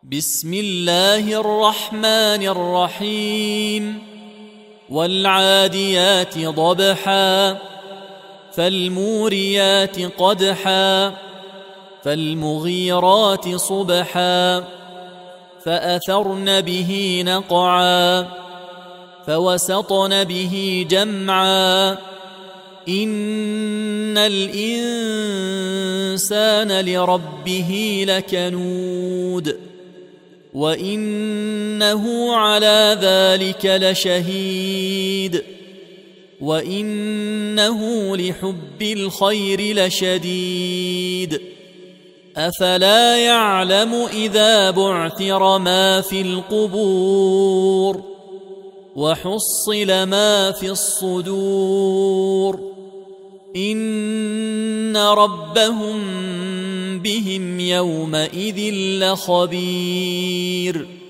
بسم الله الرحمن الرحيم والعاديات ضبحا فالموريات قدحا فالمغيرات صبحا فأثرن به نقعا فوسطن به جمعا إن الإنسان لربه لكنود وإنه على ذلك لشهيد وإنه لحب الخير لشديد أفلا يعلم إذا بعثر ما في القبور وحصل ما في الصدور إن ربهم بهم يومئذ لخبير